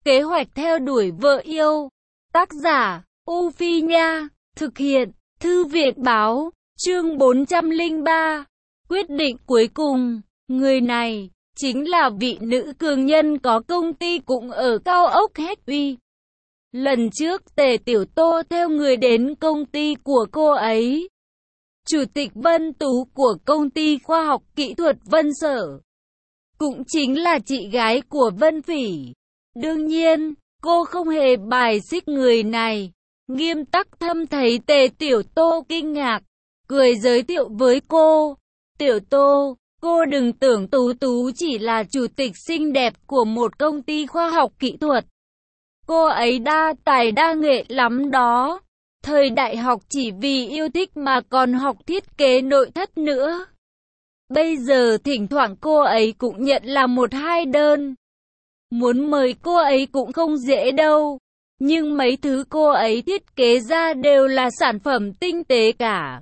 kế hoạch theo đuổi vợ yêu. Tác giả, U Phi Nha, thực hiện, Thư viện Báo, chương 403. Quyết định cuối cùng, người này, chính là vị nữ cường nhân có công ty cũng ở cao ốc Hết Uy. Lần trước Tề Tiểu Tô theo người đến công ty của cô ấy. Chủ tịch Vân Tú của công ty khoa học kỹ thuật Vân Sở. Cũng chính là chị gái của Vân Phỉ. Đương nhiên, cô không hề bài xích người này. Nghiêm Tắc Thâm thấy Tề Tiểu Tô kinh ngạc, cười giới thiệu với cô. Tiểu Tô, cô đừng tưởng Tú Tú chỉ là chủ tịch xinh đẹp của một công ty khoa học kỹ thuật. Cô ấy đa tài đa nghệ lắm đó. Thời đại học chỉ vì yêu thích mà còn học thiết kế nội thất nữa. Bây giờ thỉnh thoảng cô ấy cũng nhận làm 1-2 đơn. Muốn mời cô ấy cũng không dễ đâu. Nhưng mấy thứ cô ấy thiết kế ra đều là sản phẩm tinh tế cả.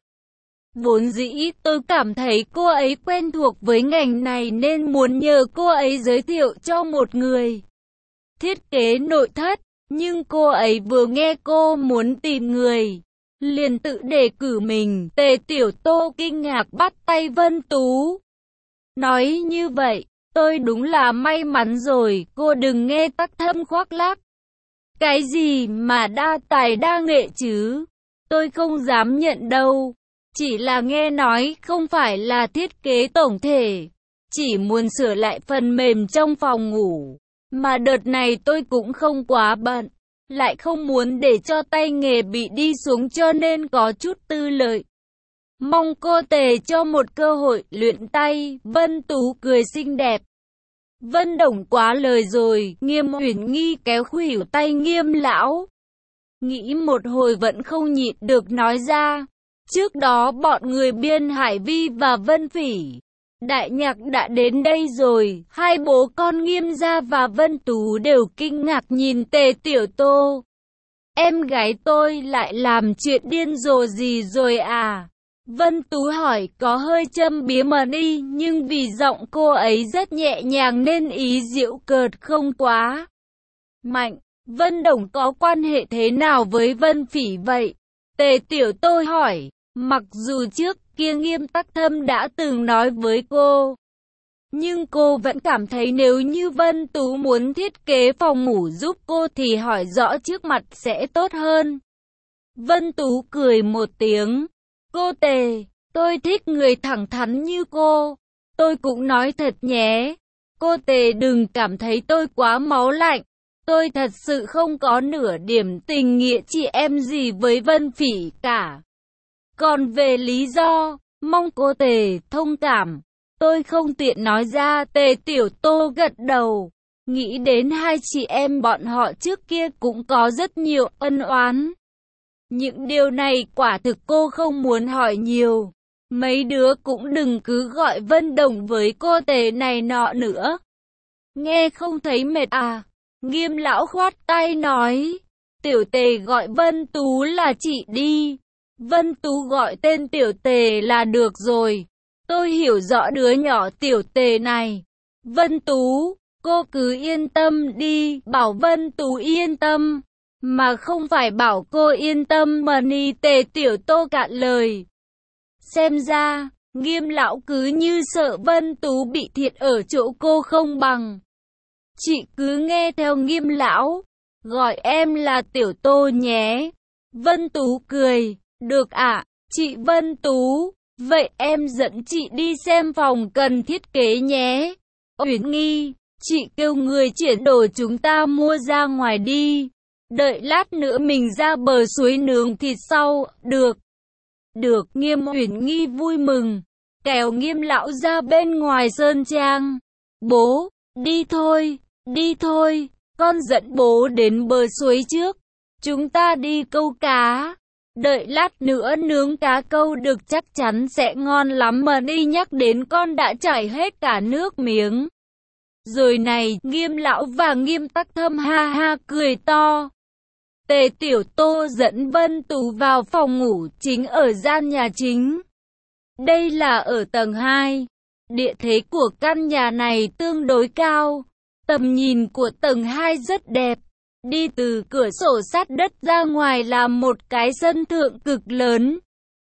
Vốn dĩ tôi cảm thấy cô ấy quen thuộc với ngành này nên muốn nhờ cô ấy giới thiệu cho một người thiết kế nội thất. Nhưng cô ấy vừa nghe cô muốn tìm người, liền tự đề cử mình. Tề Tiểu Tô kinh ngạc bắt tay Vân Tú. Nói như vậy, tôi đúng là may mắn rồi, cô đừng nghe Tắc Thâm khoác lác. Cái gì mà đa tài đa nghệ chứ? Tôi không dám nhận đâu. Chỉ là nghe nói không phải là thiết kế tổng thể. Chỉ muốn sửa lại phần mềm trong phòng ngủ. Mà đợt này tôi cũng không quá bận. Lại không muốn để cho tay nghề bị đi xuống cho nên có chút tư lợi. Mong cô Tề cho một cơ hội luyện tay. Vân Tú cười xinh đẹp. Vân Đồng quá lời rồi. Nghiêm Uyển Nghi kéo khuỷu tay Nghiêm lão. Nghĩ một hồi vẫn không nhịn được nói ra. Trước đó bọn người Biên Hải Vi và Vân Phỉ, Đại Nhạc đã đến đây rồi. Hai bố con Nghiêm gia và Vân Tú đều kinh ngạc nhìn Tề Tiểu Tô. Em gái tôi lại làm chuyện điên rồ gì rồi à? Vân Tú hỏi có hơi châm biếm đi, nhưng vì giọng cô ấy rất nhẹ nhàng nên ý giễu cợt không quá mạnh. Vân Đồng có quan hệ thế nào với Vân Phỉ vậy? Tề Tiểu Tô hỏi. Mặc dù trước kia Nghiêm Tắc Thâm đã từng nói với cô, nhưng cô vẫn cảm thấy nếu như Vân Tú muốn thiết kế phòng ngủ giúp cô thì hỏi rõ trước mặt sẽ tốt hơn. Vân Tú cười một tiếng. Cô Tề, tôi thích người thẳng thắn như cô. Tôi cũng nói thật nhé. Cô Tề đừng cảm thấy tôi quá máu lạnh. Tôi thật sự không có nửa điểm tình nghĩa chị em gì với Vân Phỉ cả. Còn về lý do, mong cô Tề thông cảm. Tôi không tiện nói ra. Tề Tiểu Tô gật đầu. Nghĩ đến hai chị em bọn họ trước kia cũng có rất nhiều ân oán. Những điều này quả thực cô không muốn hỏi nhiều. Mấy đứa cũng đừng cứ gọi Vân Đồng với cô Tề này nọ nữa. Nghe không thấy mệt à? Nghiêm lão khoát tay nói. Tiểu Tề gọi Vân Tú là chị đi. Vân Tú gọi tên Tiểu Tề là được rồi. Tôi hiểu rõ đứa nhỏ Tiểu Tề này. Vân Tú, cô cứ yên tâm đi. Bảo Vân Tú yên tâm, mà không phải bảo cô yên tâm mà ni. Tề Tiểu Tô cạn lời. Xem ra, Nghiêm lão cứ như sợ Vân Tú bị thiệt ở chỗ cô không bằng. Chị cứ nghe theo Nghiêm lão. Gọi em là Tiểu Tô nhé. Vân Tú cười. Được ạ, chị Vân Tú. Vậy em dẫn chị đi xem phòng cần thiết kế nhé. Uyển Nghi, chị kêu người chuyển đồ chúng ta mua ra ngoài đi. Đợi lát nữa mình ra bờ suối nướng thịt sau. Được. Được. Nghiêm Uyển Nghi vui mừng, kéo Nghiêm lão ra bên ngoài sơn trang. Bố, đi thôi, đi thôi. Con dẫn bố đến bờ suối trước. Chúng ta đi câu cá. Đợi lát nữa nướng cá câu được chắc chắn sẽ ngon lắm mà đi. Nhắc đến con đã chảy hết cả nước miếng. Rồi này, Nghiêm lão và Nghiêm Tắc Thâm ha ha cười to. Tề Tiểu Tô dẫn Vân Tú vào phòng ngủ chính ở gian nhà chính. Đây là ở tầng 2. Địa thế của căn nhà này tương đối cao. Tầm nhìn của tầng 2 rất đẹp. Đi từ cửa sổ sát đất ra ngoài là một cái sân thượng cực lớn.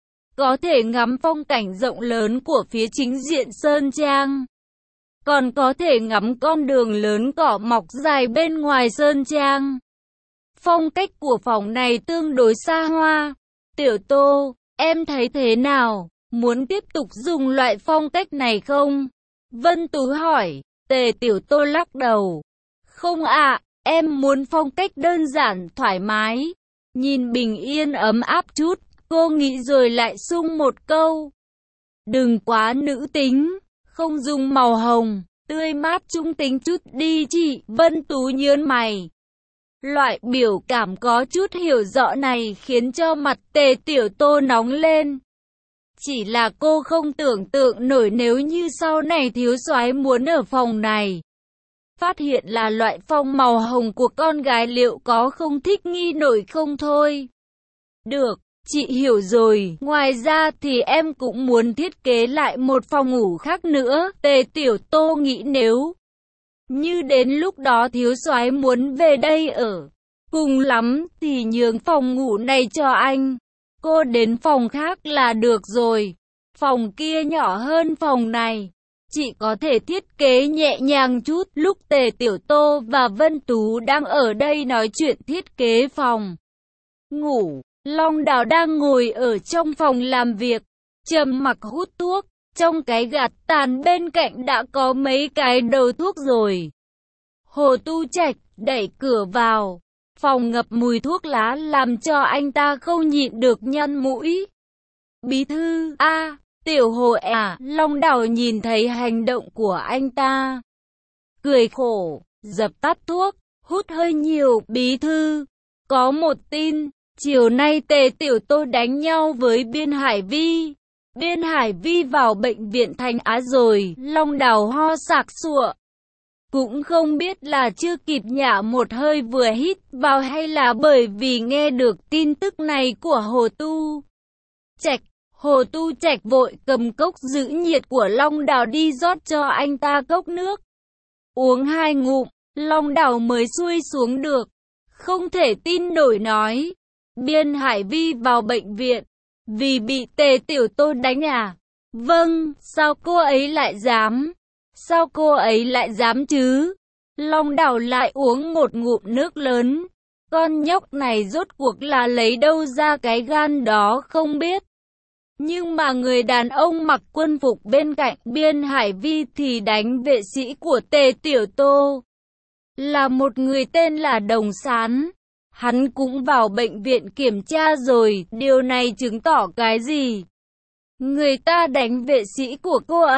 Có thể ngắm phong cảnh rộng lớn của phía chính diện Sơn Trang. Còn có thể ngắm con đường lớn cỏ mọc dài bên ngoài Sơn Trang. Phong cách của phòng này tương đối xa hoa. Tiểu Tô, em thấy thế nào? Muốn tiếp tục dùng loại phong cách này không? Vân Tú hỏi. Tề Tiểu Tô lắc đầu. Không ạ, em muốn phong cách đơn giản, thoải mái. Nhìn bình yên ấm áp chút, cô nghĩ rồi lại sung một câu. Đừng quá nữ tính, không dùng màu hồng, tươi mát trung tính chút đi chị. Vân Tú nhớn mày. Loại biểu cảm có chút hiểu rõ này khiến cho mặt Tề Tiểu Tô nóng lên. Chỉ là cô không tưởng tượng nổi nếu như sau này thiếu soái muốn ở phòng này. Phát hiện là loại phong màu hồng của con gái liệu có không thích nghi nổi không thôi. Được, chị hiểu rồi. Ngoài ra thì em cũng muốn thiết kế lại một phòng ngủ khác nữa. Tề Tiểu Tô nghĩ nếu như đến lúc đó thiếu soái muốn về đây ở, cùng lắm thì nhường phòng ngủ này cho anh. Cô đến phòng khác là được rồi. Phòng kia nhỏ hơn phòng này. Chị có thể thiết kế nhẹ nhàng chút. Lúc Tề Tiểu Tô và Vân Tú đang ở đây nói chuyện thiết kế phòng ngủ, Long Đào đang ngồi ở trong phòng làm việc, trầm mặc hút thuốc. Trong cái gạt tàn bên cạnh đã có mấy cái đầu thuốc rồi. Hồ Tu Trạch đẩy cửa vào. Phòng ngập mùi thuốc lá làm cho anh ta không nhịn được nhăn mũi. Bí thư, Tiểu Hồ à, Long Đào nhìn thấy hành động của anh ta. Cười khổ, dập tắt thuốc, hút hơi nhiều. Bí thư, có một tin, chiều nay Tề Tiểu Tô đánh nhau với Biên Hải Vi. Biên Hải Vi vào bệnh viện Thanh Á rồi. Long Đào ho sặc sụa. Cũng không biết là chưa kịp nhả một hơi vừa hít vào hay là bởi vì nghe được tin tức này của Hồ Tu Trạch. Hồ Tu Trạch vội cầm cốc giữ nhiệt của Long Đào đi rót cho anh ta cốc nước. Uống 2 ngụm, Long Đào mới xuôi xuống được. Không thể tin nổi nói. Biên Hải Vi vào bệnh viện. Vì bị Tề Tiểu Tô đánh à? Vâng, sao cô ấy lại dám? Sao cô ấy lại dám chứ? Long Đào lại uống một ngụm nước lớn. Con nhóc này rốt cuộc là lấy đâu ra cái gan đó không biết. Nhưng mà người đàn ông mặc quân phục bên cạnh Biên Hải Vi thì đánh vệ sĩ của Tề Tiểu Tô. Là một người tên là Đồng Sán. Hắn cũng vào bệnh viện kiểm tra rồi, điều này chứng tỏ cái gì? Người ta đánh vệ sĩ của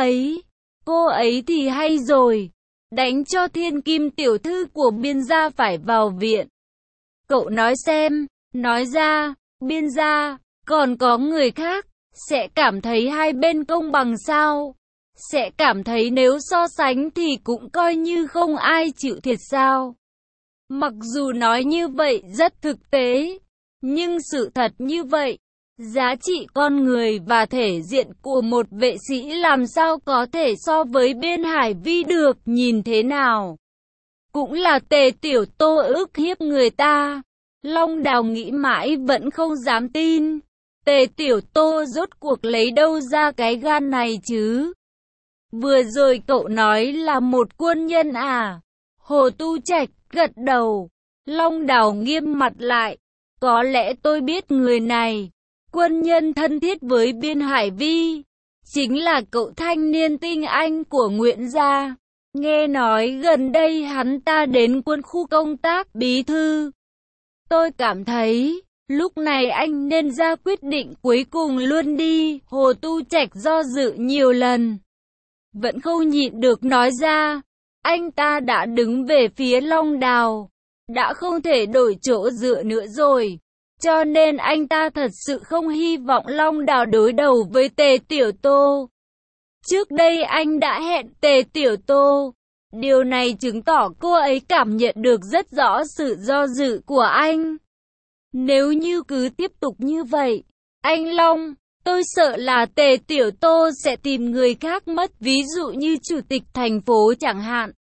cô ấy thì hay rồi, đánh cho thiên kim tiểu thư của Biên gia phải vào viện. Cậu nói xem, nói ra, Biên gia, còn có người khác, sẽ cảm thấy hai bên công bằng sao? Sẽ cảm thấy nếu so sánh thì cũng coi như không ai chịu thiệt sao? Mặc dù nói như vậy rất thực tế, nhưng sự thật như vậy, giá trị con người và thể diện của một vệ sĩ làm sao có thể so với Biên Hải Vi được, nhìn thế nào? Cũng là Tề Tiểu Tô ức hiếp người ta. Long Đào nghĩ mãi vẫn không dám tin. Tề Tiểu Tô rốt cuộc lấy đâu ra cái gan này chứ? Vừa rồi cậu nói là một quân nhân à? Hồ Tu Trạch gật đầu. Long Đào nghiêm mặt lại. Có lẽ tôi biết người này. Quân nhân thân thiết với Biên Hải Vi. Chính là cậu thanh niên tinh anh của Nguyễn gia. Nghe nói gần đây hắn ta đến quân khu công tác. Bí thư, tôi cảm thấy lúc này anh nên ra quyết định cuối cùng luôn đi. Hồ Tu Trạch do dự nhiều lần, vẫn không nhịn được nói ra. Anh ta đã đứng về phía Long Đào, đã không thể đổi chỗ dựa nữa rồi. Cho nên anh ta thật sự không hy vọng Long Đào đối đầu với Tề Tiểu Tô. Trước đây anh đã hẹn Tề Tiểu Tô. Điều này chứng tỏ cô ấy cảm nhận được rất rõ sự do dự của anh. Nếu như cứ tiếp tục như vậy, anh Long, tôi sợ là Tề Tiểu Tô sẽ tìm người khác mất, ví dụ như chủ tịch thành phố chẳng hạn.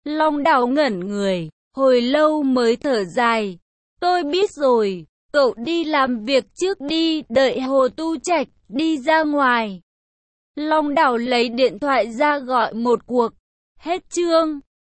Long Đào ngẩn người, hồi lâu mới thở dài. Tôi biết rồi, cậu đi làm việc trước đi, đợi Hồ Tu Trạch đi ra ngoài. Long Đào lấy điện thoại ra gọi một cuộc. Hết chương.